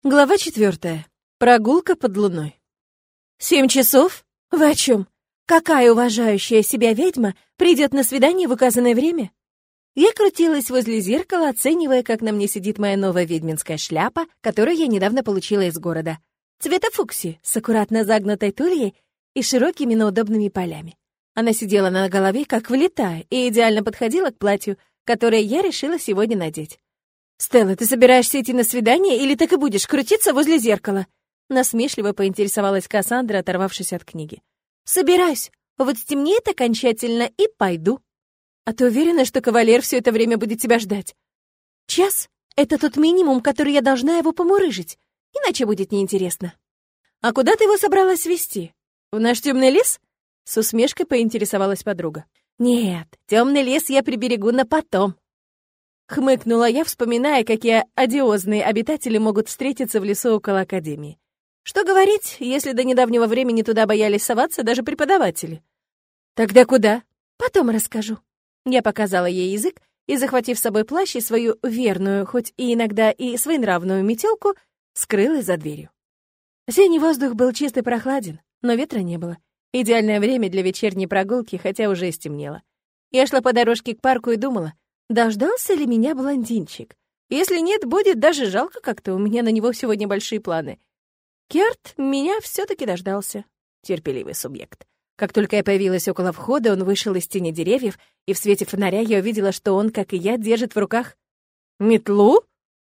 Глава 4. Прогулка под луной. 7 часов? Вы о чем? Какая уважающая себя ведьма придет на свидание в указанное время? Я крутилась возле зеркала, оценивая, как на мне сидит моя новая ведьминская шляпа, которую я недавно получила из города. Цвета фуксии, с аккуратно загнутой тульей и широкими, но удобными полями. Она сидела на голове, как влитая, и идеально подходила к платью, которое я решила сегодня надеть. «Стелла, ты собираешься идти на свидание или так и будешь крутиться возле зеркала?» Насмешливо поинтересовалась Кассандра, оторвавшись от книги. «Собираюсь. Вот стемнеет окончательно и пойду. А ты уверена, что кавалер все это время будет тебя ждать? Час — это тот минимум, который я должна его помурыжить, иначе будет неинтересно». «А куда ты его собралась везти? В наш темный лес?» С усмешкой поинтересовалась подруга. «Нет, темный лес я приберегу на потом». Хмыкнула я, вспоминая, какие одиозные обитатели могут встретиться в лесу около академии. Что говорить, если до недавнего времени туда боялись соваться даже преподаватели? «Тогда куда?» «Потом расскажу». Я показала ей язык и, захватив с собой плащ и свою верную, хоть и иногда и своенравную метелку, скрылась за дверью. Осенний воздух был чист и прохладен, но ветра не было. Идеальное время для вечерней прогулки, хотя уже и стемнело. Я шла по дорожке к парку и думала, дождался ли меня блондинчик? Если нет, будет даже жалко как-то, у меня на него сегодня большие планы. Керт меня все-таки дождался. Терпеливый субъект. Как только я появилась около входа, он вышел из тени деревьев, и в свете фонаря я увидела, что он, как и я, держит в руках метлу?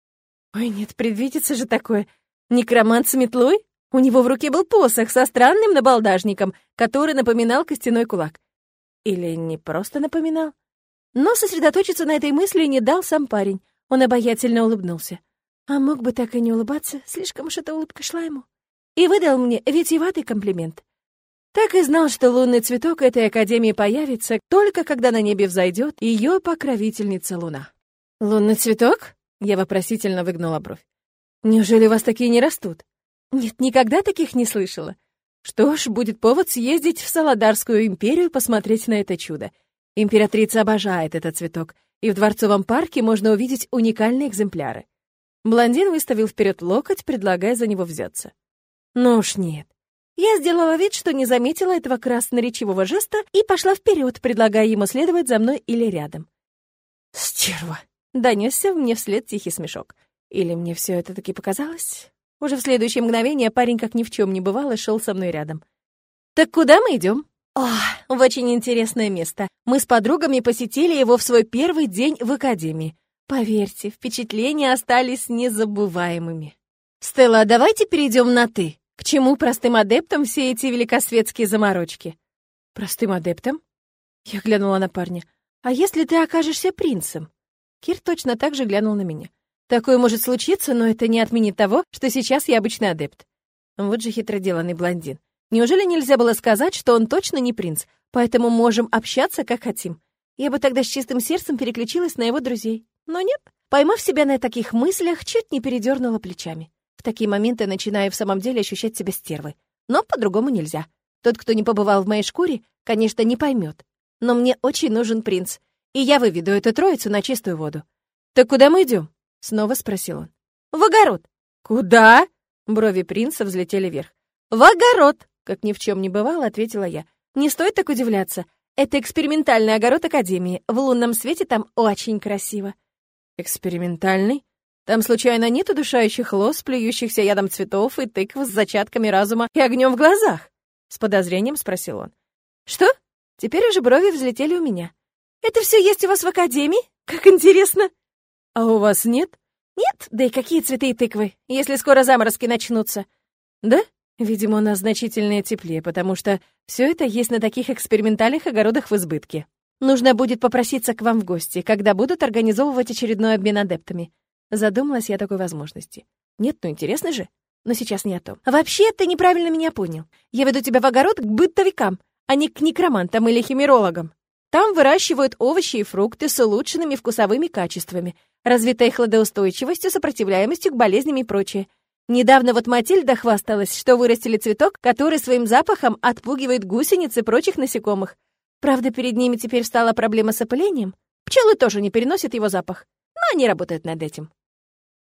Ой, нет, предвидится же такое. Некромант с метлой? У него в руке был посох со странным набалдажником, который напоминал костяной кулак. Или не просто напоминал? Но сосредоточиться на этой мысли не дал сам парень. Он обаятельно улыбнулся. А мог бы так и не улыбаться, слишком уж эта улыбка шла ему. И выдал мне витиеватый комплимент. Так и знал, что лунный цветок этой академии появится только когда на небе взойдет ее покровительница луна. «Лунный цветок?» — я вопросительно выгнула бровь. «Неужели у вас такие не растут?» «Нет, никогда таких не слышала». Что ж, будет повод съездить в Саладарскую империю посмотреть на это чудо. Императрица обожает этот цветок, и в Дворцовом парке можно увидеть уникальные экземпляры. Блондин выставил вперед локоть, предлагая за него взяться. Ну уж нет. Я сделала вид, что не заметила этого красноречивого жеста и пошла вперед, предлагая ему следовать за мной или рядом. «Стерва!» — донесся мне вслед тихий смешок. Или мне все это таки показалось? Уже в следующее мгновение парень, как ни в чем не бывало, шел со мной рядом. «Так куда мы идем?» «О, в очень интересное место. Мы с подругами посетили его в свой первый день в академии. Поверьте, впечатления остались незабываемыми. Стелла, давайте перейдем на «ты». К чему простым адептам все эти великосветские заморочки?» «Простым адептам?» Я глянула на парня. «А если ты окажешься принцем?» Кир точно так же глянул на меня. «Такое может случиться, но это не отменит того, что сейчас я обычный адепт». Вот же хитроделанный блондин. Неужели нельзя было сказать, что он точно не принц, поэтому можем общаться, как хотим? Я бы тогда с чистым сердцем переключилась на его друзей. Но нет. Поймав себя на таких мыслях, чуть не передернула плечами. В такие моменты начинаю в самом деле ощущать себя стервой. Но по-другому нельзя. Тот, кто не побывал в моей шкуре, конечно, не поймет. Но мне очень нужен принц, и я выведу эту троицу на чистую воду. «Так куда мы идем?» — снова спросил он. «В огород». «Куда?» — брови принца взлетели вверх. «В огород!» — как ни в чем не бывало, ответила я. «Не стоит так удивляться. Это экспериментальный огород Академии. В лунном свете там очень красиво». «Экспериментальный? Там, случайно, нет удушающих лоз, плюющихся ядом цветов и тыкв с зачатками разума и огнем в глазах?» С подозрением спросил он. «Что?» Теперь уже брови взлетели у меня. «Это все есть у вас в Академии? Как интересно!» «А у вас нет?» «Нет? Да и какие цветы и тыквы, если скоро заморозки начнутся?» «Да?» Видимо, у нас значительно теплее, потому что все это есть на таких экспериментальных огородах в избытке. Нужно будет попроситься к вам в гости, когда будут организовывать очередной обмен адептами. Задумалась я о такой возможности. Нет, ну интересно же. Но сейчас не о том. Вообще, ты неправильно меня понял. Я веду тебя в огород к бытовикам, а не к некромантам или химерологам. Там выращивают овощи и фрукты с улучшенными вкусовыми качествами, развитой хладоустойчивостью, сопротивляемостью к болезням и прочее. Недавно вот Матильда хвасталась, что вырастили цветок, который своим запахом отпугивает гусениц и прочих насекомых. Правда, перед ними теперь встала проблема с опылением. Пчелы тоже не переносят его запах, но они работают над этим.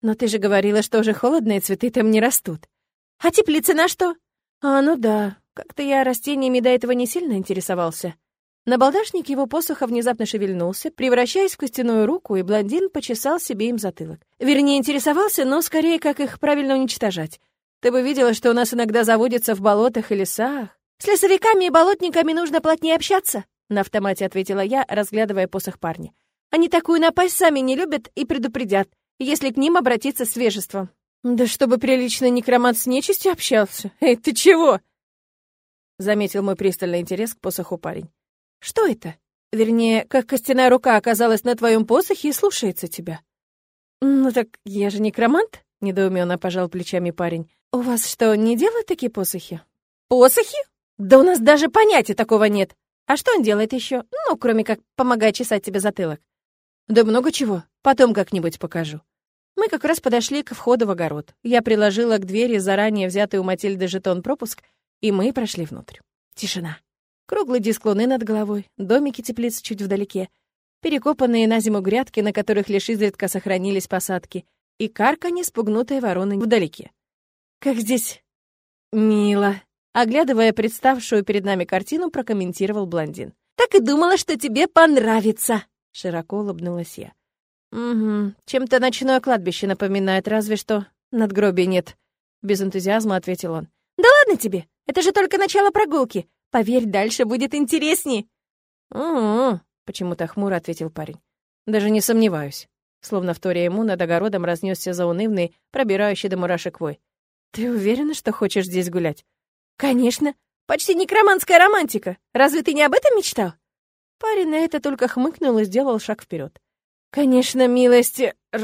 Но ты же говорила, что уже холодно, и цветы там не растут. А теплицы на что? Ну да, как-то я растениями до этого не сильно интересовался. Набалдашник его посоха внезапно шевельнулся, превращаясь в костяную руку, и блондин почесал себе им затылок. Вернее, интересовался, но скорее, как их правильно уничтожать. Ты бы видела, что у нас иногда заводится в болотах и лесах. С лесовиками и болотниками нужно плотнее общаться, на автомате ответила я, разглядывая посох парня. Они такую напасть сами не любят и предупредят, если к ним обратиться с вежеством. Да чтобы приличный некромант с нечистью общался. Эй, ты чего? Заметил мой пристальный интерес к посоху парень. Что это? Вернее, как костяная рука оказалась на твоем посохе и слушается тебя. Ну так я же некромант, недоуменно пожал плечами парень. У вас что, не делают такие посохи? Посохи? Да у нас даже понятия такого нет. А что он делает еще? Ну, кроме как помогает чесать тебе затылок. Да много чего. Потом как-нибудь покажу. Мы как раз подошли к входу в огород. Я приложила к двери заранее взятый у Матильды жетон-пропуск, и мы прошли внутрь. Тишина. Круглый диск луны над головой, домики теплиц чуть вдалеке, перекопанные на зиму грядки, на которых лишь изредка сохранились посадки, и карканье спугнутой вороны вдалеке. Как здесь мило. Оглядывая представшую перед нами картину, прокомментировал блондин. «Так и думала, что тебе понравится!» Широко улыбнулась я. «Угу, чем-то ночное кладбище напоминает, разве что надгробия нет», без энтузиазма ответил он. «Да ладно тебе, это же только начало прогулки. Поверь, дальше будет интересней». «Угу», почему-то хмуро ответил парень. «Даже не сомневаюсь». Словно вторя ему, над огородом разнесся заунывный, пробирающий до мурашек вой. «Ты уверена, что хочешь здесь гулять?» «Конечно. Почти некроманская романтика. Разве ты не об этом мечтал?» Парень на это только хмыкнул и сделал шаг вперед. «Конечно, милость...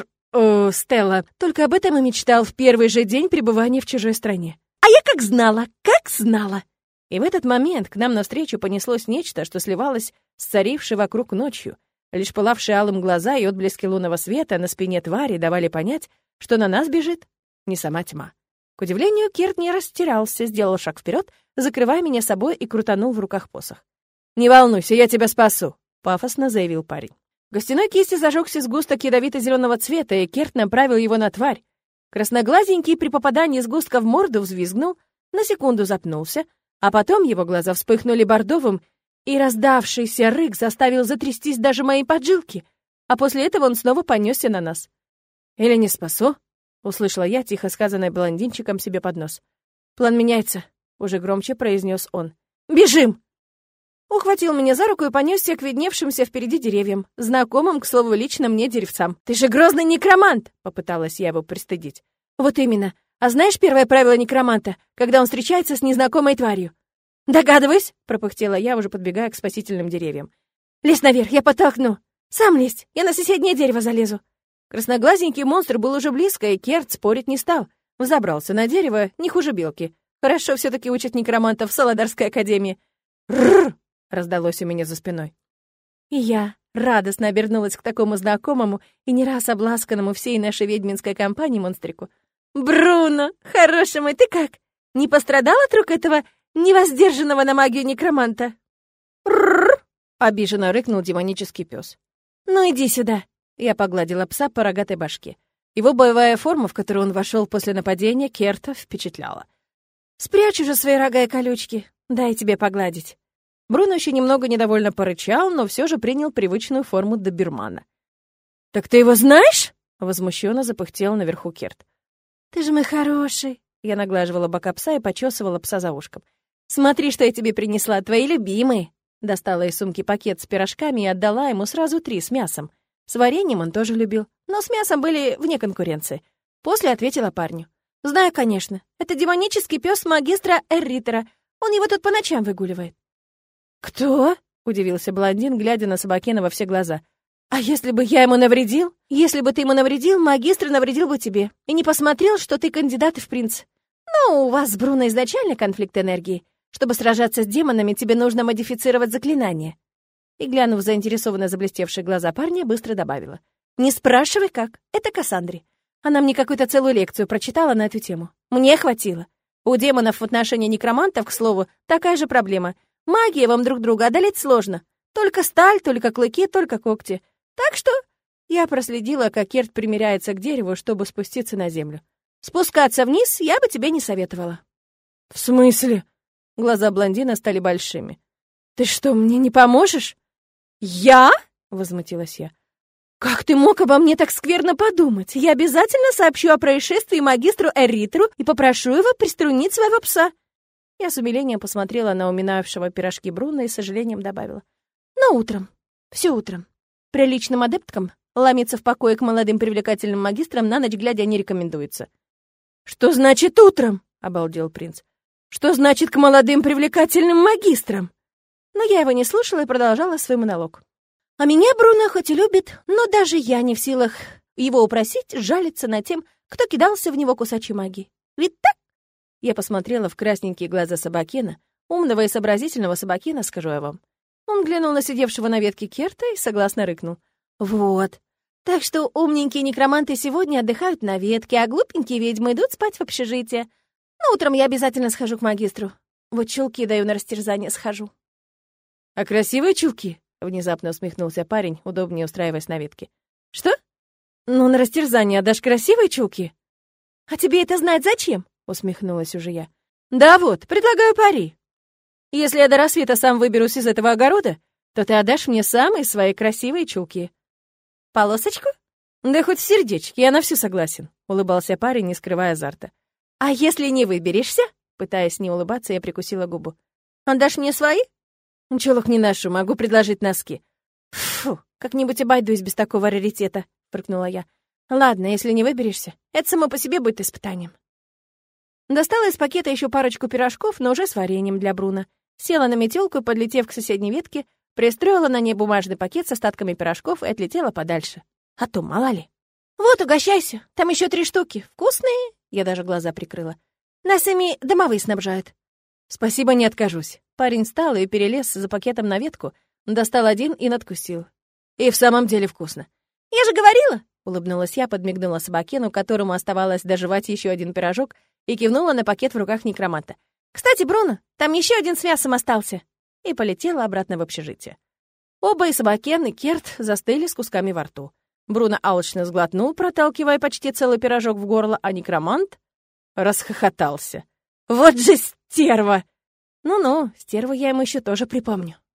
Стелла, только об этом и мечтал в первый же день пребывания в чужой стране. А я как знала, как знала!» И в этот момент к нам навстречу понеслось нечто, что сливалось с царившей вокруг ночью. Лишь пылавшие алым глаза и отблески лунного света на спине твари давали понять, что на нас бежит не сама тьма. К удивлению, Кирт не растерялся, сделал шаг вперед, закрывая меня собой и крутанул в руках посох. «Не волнуйся, я тебя спасу», — пафосно заявил парень. В гостиной кисти зажегся сгусток ядовито-зеленого цвета, и Кирт направил его на тварь. Красноглазенький при попадании сгустка в морду взвизгнул, на секунду запнулся, а потом его глаза вспыхнули бордовым, и раздавшийся рык заставил затрястись даже мои поджилки, а после этого он снова понесся на нас. «Или не спасу?» — услышала я, тихо сказанное блондинчиком себе под нос. «План меняется», — уже громче произнес он. «Бежим!» Ухватил меня за руку и понесся к видневшимся впереди деревьям, знакомым, к слову, лично мне деревцам. «Ты же грозный некромант!» — попыталась я его пристыдить. «Вот именно. А знаешь первое правило некроманта, когда он встречается с незнакомой тварью?» «Догадываюсь!» — пропыхтела я, уже подбегая к спасительным деревьям. «Лезь наверх, я подтолкну! Сам лезь, я на соседнее дерево залезу!» Красноглазенький монстр был уже близко, и Керт спорить не стал. Взобрался на дерево, не хуже белки. Хорошо все-таки учат некромантов в Саладарской академии. «Рррр!» — раздалось у меня за спиной. И я радостно обернулась к такому знакомому и не раз обласканному всей нашей ведьминской компании монстрику. «Бруно, хороший мой, ты как? Не пострадал от рук этого невоздержанного на магию некроманта?» «Рррр!» — обиженно рыкнул демонический пес. «Ну иди сюда!» — я погладила пса по рогатой башке. Его боевая форма, в которую он вошел после нападения, Керта впечатляла. «Спрячь уже свои рога и колючки, дай тебе погладить». Бруно еще немного недовольно порычал, но все же принял привычную форму добермана. «Так ты его знаешь?» — возмущенно запыхтел наверху Керт. «Ты же мой хороший!» — я наглаживала бока пса и почесывала пса за ушком. «Смотри, что я тебе принесла, твои любимые!» Достала из сумки пакет с пирожками и отдала ему сразу 3 с мясом. С вареньем он тоже любил, но с мясом были вне конкуренции. После ответила парню. «Знаю, конечно. Это демонический пес магистра Эрритера. Он его тут по ночам выгуливает». «Кто?» — удивился блондин, глядя на Собакена во все глаза. «А если бы я ему навредил? Если бы ты ему навредил, магистр навредил бы тебе. И не посмотрел, что ты кандидат в принц. Ну, у вас с Бруно изначально конфликт энергии. Чтобы сражаться с демонами, тебе нужно модифицировать заклинание». И, глянув в заинтересованно заблестевшие глаза парня, быстро добавила. «Не спрашивай, как. Это Кассандре. Она мне какую-то целую лекцию прочитала на эту тему. Мне хватило. У демонов в отношении некромантов, к слову, такая же проблема. Магия вам друг друга одолеть сложно. Только сталь, только клыки, только когти. Так что Я проследила, как Керт примиряется к дереву, чтобы спуститься на землю. Спускаться вниз я бы тебе не советовала. В смысле? Глаза блондина стали большими. Ты что, мне не поможешь? Я? Возмутилась я. Как ты мог обо мне так скверно подумать? Я обязательно сообщу о происшествии магистру Эритру и попрошу его приструнить своего пса. Я с умилением посмотрела на уминавшего пирожки Бруно и с сожалением добавила. Но утром, все утром. Приличным адепткам ломиться в покое к молодым привлекательным магистрам на ночь глядя не рекомендуется. «Что значит утром?» — обалдел принц. «Что значит к молодым привлекательным магистрам?» Но я его не слушала и продолжала свой монолог. А меня Бруно хоть и любит, но даже я не в силах его упросить жалиться над тем, кто кидался в него кусачей магией. Ведь так? Я посмотрела в красненькие глаза Собакена, умного и сообразительного Собакена, скажу я вам. Он глянул на сидевшего на ветке Керта и согласно рыкнул. «Вот. Так что умненькие некроманты сегодня отдыхают на ветке, а глупенькие ведьмы идут спать в общежитие. Но утром я обязательно схожу к магистру. Вот чулки даю на растерзание, схожу». «А красивые чулки?» — внезапно усмехнулся парень, удобнее устраиваясь на ветке. «Что? Ну, на растерзание отдашь красивые чулки?» «А тебе это знать зачем?» — усмехнулась уже я. «Да вот, предлагаю пари. Если я до рассвета сам выберусь из этого огорода, то ты отдашь мне самые свои красивые чулки». «Полосочку?» «Да хоть в сердечке, я на всю согласен», — улыбался парень, не скрывая азарта. «А если не выберешься?» Пытаясь не улыбаться, я прикусила губу. «Отдашь мне свои?» «Чулок не ношу, могу предложить носки». «Фу, как-нибудь обойдусь без такого раритета», — фыркнула я. «Ладно, если не выберешься, это само по себе будет испытанием». Достала из пакета еще парочку пирожков, но уже с вареньем для Бруно. Села на метелку и, подлетев к соседней ветке, пристроила на ней бумажный пакет с остатками пирожков и отлетела подальше. А то мало ли. «Вот, угощайся, там еще 3 штуки. Вкусные?» Я даже глаза прикрыла. «Нас ими домовые снабжают». «Спасибо, не откажусь». Парень встал и перелез за пакетом на ветку, достал один и надкусил. И в самом деле вкусно. «Я же говорила!» — улыбнулась я, подмигнула Собакену, которому оставалось дожевать еще один пирожок, и кивнула на пакет в руках некроманта. «Кстати, Бруно, там еще один с мясом остался!» И полетела обратно в общежитие. Оба, и Собакен, и Керт, застыли с кусками во рту. Бруно алчно сглотнул, проталкивая почти целый пирожок в горло, а некромант расхохотался. «Вот же стерва!» «Ну-ну, стерву я ему еще тоже припомню».